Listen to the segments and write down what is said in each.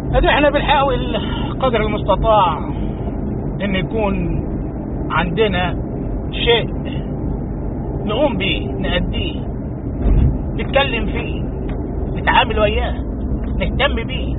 احنا بنحاول قدر المستطاع ان يكون عندنا شيء نقوم به، نأديه، نتكلم فيه، نتعامل وياه، نهتم بيه.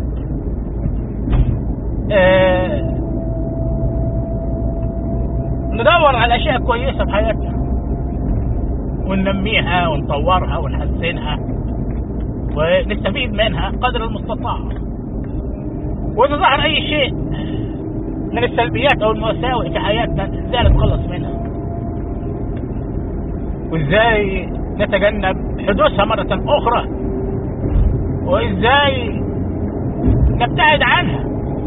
ندور على اشياء كويسة في حياتنا وننميها ونطورها ونحسنها ونستفيد منها قدر المستطاع. وإذا ظهر أي شيء من السلبيات أو المساوئ في حياتنا إزاي نتخلص منها وإزاي نتجنب حدوثها مرة أخرى وإزاي نبتعد عنها.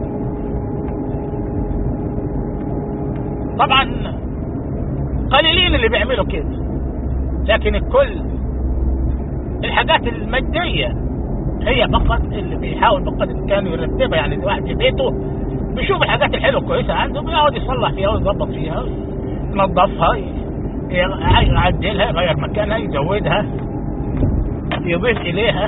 طبعا قليلين اللي بيعملوا كده، لكن الكل الحاجات المادية هي فقط اللي بيحاول بقدر الامكان يرتبها. يعني الواحد في بيته بيشوف الحاجات الحلوه الكويسه عنده، بيقعد يصلح فيها ويظبط فيها، ينظفها، يعدلها، يغير مكانها، يزودها، يضيف اليها،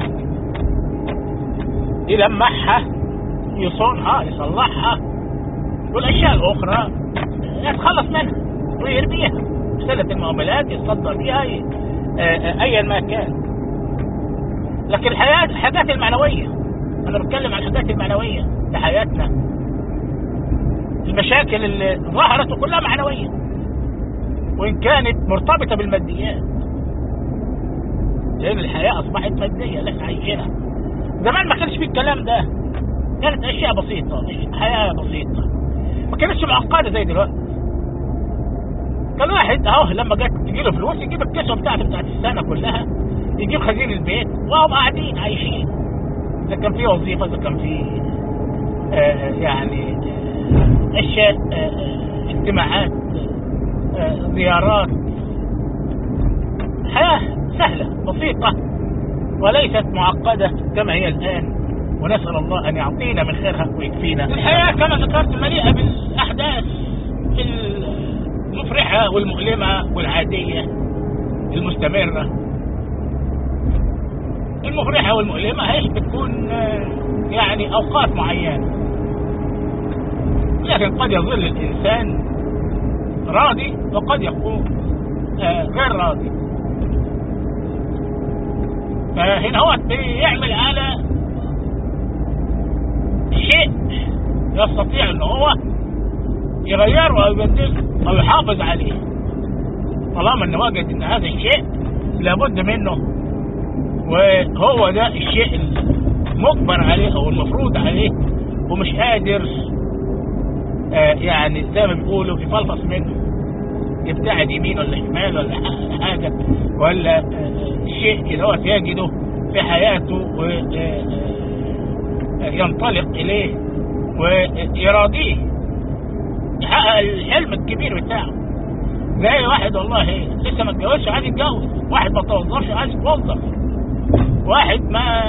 يلمعها، يصونها، يصلحها، والاشياء الاخرى يتخلص منها ويرميها. سلة المعاملات يتصدر بيها ايا ما كان. لكن الحاجات المعنوية، أنا بتكلم عن الحاجات المعنوية في حياتنا، المشاكل اللي ظهرت كلها معنوية وإن كانت مرتبطة بالماديات، لأن الحياة أصبحت مادية اللي احنا عايشينها. زمان ما كانش فيه الكلام ده، كانت أشياء بسيطة، حياة بسيطة، ما كانتش معقدة زي دلوقتي. كان واحد أهو لما جت تجيله فلوس يجيب الكسوة بتاعت السنة كلها، يجيب خزين البيت وهم قاعدين عايشين. إذا كان في وظيفة، إذا كان في يعني أشياء، اجتماعات، زيارات، حياة سهلة بسيطة وليست معقدة كما هي الآن. ونسأل الله أن يعطينا من خيرها ويكفينا. الحياة كما ذكرت مليئة بالأحداث المفرحة والمؤلمة والعادية المستمرة. المفرحة والمؤلمة هي بتكون يعني أوقات معينة، لكن قد يظل الإنسان راضي وقد يكون غير راضي. فهنا هو بيعمل على شيء يستطيع ان هو يغيره او يبدله او يحافظ عليه، طالما انه وجد ان هذا الشيء لابد منه وهو ده الشيء المجبر عليه او المفروض عليه ومش قادر يعني زي ما بيقولوا يفلفص منه، يبتعد يمين ولا شمال ولا حاجه، ولا شيء كده هو يجده في حياته وينطلق اليه ويراضيه، يحقق الحلم الكبير بتاعه. زي واحد والله لسه ما اتجوزش عايز يتجوز، واحد ما توظفش عايز يتوظف، واحد ما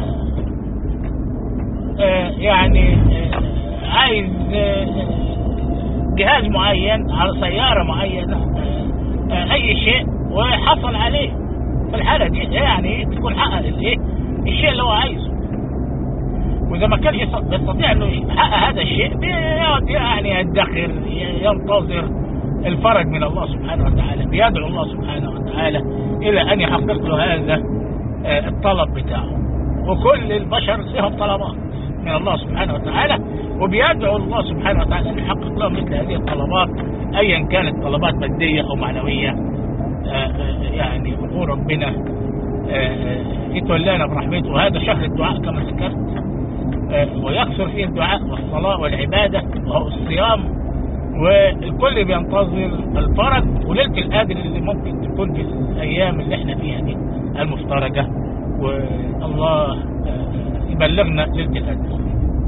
يعني عايز جهاز معين على سيارة معينة، اي شيء وحصل عليه. في الحالة دي يعني تكون حقق الشيء اللي هو عايزه. واذا ما كانش يستطيع انه يحقق هذا الشيء بيقعد يعني يدخر، ينتظر الفرج من الله سبحانه وتعالى، بيدعو الله سبحانه وتعالى الى ان يحقق له هذا الطلب بتاعه. وكل البشر لهم طلبات من الله سبحانه وتعالى، وبيدعو الله سبحانه وتعالى ان يحقق لهم مثل هذه الطلبات ايا كانت طلبات ماديه او معنويه. يعني يقول ربنا يتولانا برحمته، وهذا شهر الدعاء كما ذكرت، ويكثر فيه الدعاء والصلاه والعباده والصيام، والكل بينتظر الفرج وليله القدر اللي ممكن تكون في الايام اللي احنا فيها دي المفترجه، والله يبلغنا ليله القدر.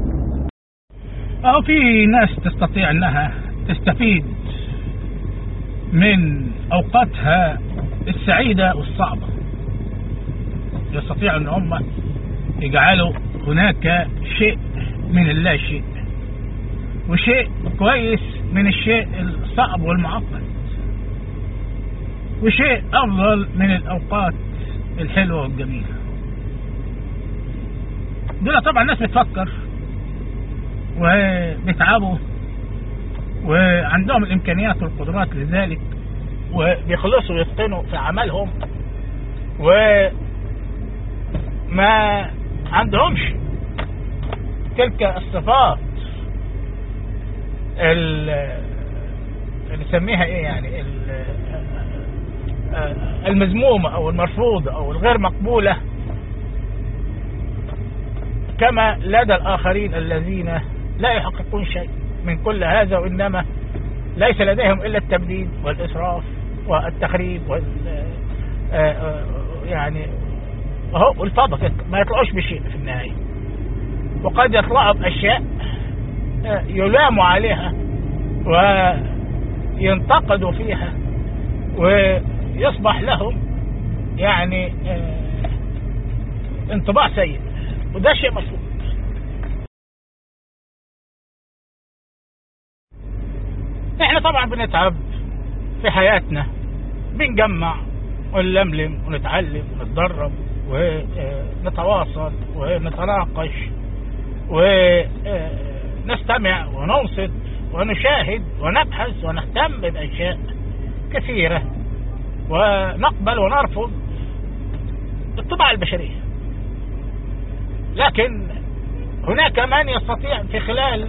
أو في ناس تستطيع أنها تستفيد من أوقاتها السعيدة والصعبة، يستطيع أن هم يجعلوا هناك شيء من اللا شيء وشيء كويس من الشيء الصعب والمعقد، وشيء أفضل من الأوقات الحلوة والجميلة. دول طبعا ناس بتفكر وبيتعبوا وعندهم الامكانيات والقدرات لذلك، وبيخلصوا ويتقنوا في عملهم، وما عندهمش تلك الصفات اللي نسميها ايه يعني المذمومة او المرفوضة او الغير مقبولة كما لدى الآخرين الذين لا يحققون شيء من كل هذا، وإنما ليس لديهم إلا التبديد والإسراف والتخريب يعني اهو الفضل، ما يطلعوش بشيء في النهاية، وقد يطلعوا بأشياء يلاموا عليها وينتقدوا فيها ويصبح لهم يعني انطباع سيء، وده شيء مرفوض. احنا طبعا بنتعب في حياتنا، بنجمع ونلملم ونتعلم ونتدرب ونتواصل ونتناقش ونستمع وننصت ونشاهد ونبحث ونهتم بأشياء كثيرة ونقبل ونرفض الطباع البشرية، لكن هناك من يستطيع في خلال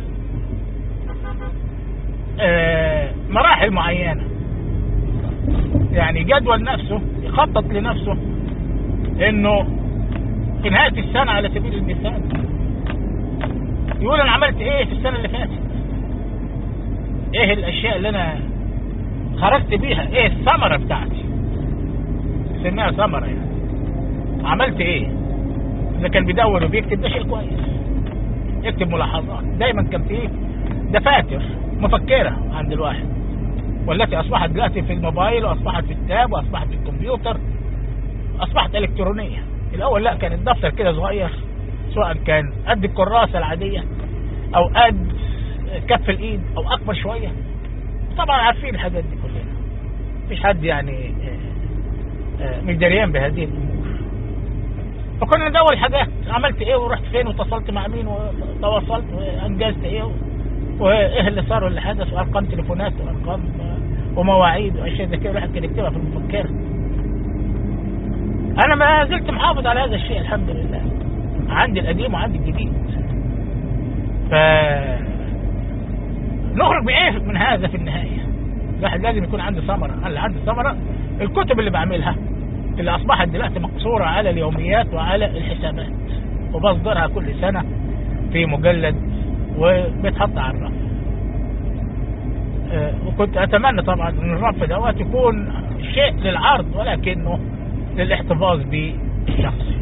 مراحل معينة يعني جدول نفسه، يخطط لنفسه انه في نهاية السنة على سبيل المثال يقول انا عملت ايه في السنة اللي فاتت، ايه الاشياء اللي انا خرجت بيها، ايه الثمرة بتاعتي، سميها ثمرة يعني عملت ايه. اذا كان بيدور وبيكتب ده شيء كويس، يكتب ملاحظات. دايما كان فيه دفاتر مفكرة عند الواحد، والتي اصبحت دلوقتي في الموبايل، واصبحت في التاب، واصبحت في الكمبيوتر، اصبحت الكترونية. الاول لا، كان الدفتر كده صغير، سواء كان قد الكراسة العادية او قد كف الايد او اكبر شوية. طبعا عارفين الحاجات دي كلنا، مفيش حد يعني مش دريان بهذه الامور. فكنا ندور حاجات، عملت ايه ورحت فين واتصلت مع مين وتواصلت وانجزت ايه وايه اللي صار واللي حدث، وارقام تليفونات وارقام ومواعيد واشياء زي كده الواحد كان يكتبها في المفكرة. انا ما زلت محافظ على هذا الشيء الحمد لله، عندي القديم وعندي الجديد. ف نخرج بايه من هذا في النهاية؟ الواحد لازم يكون عنده ثمرة. اللي عنده ثمرة الكتب اللي بعملها، اللي اصبحت دلوقتي مقصورة على اليوميات وعلى الحسابات، وبصدرها كل سنة في مجلد وبيتحط على الرف. وكنت اتمنى طبعا ان الرف دوت يكون شيء للعرض ولكنه للاحتفاظ بالشخصي.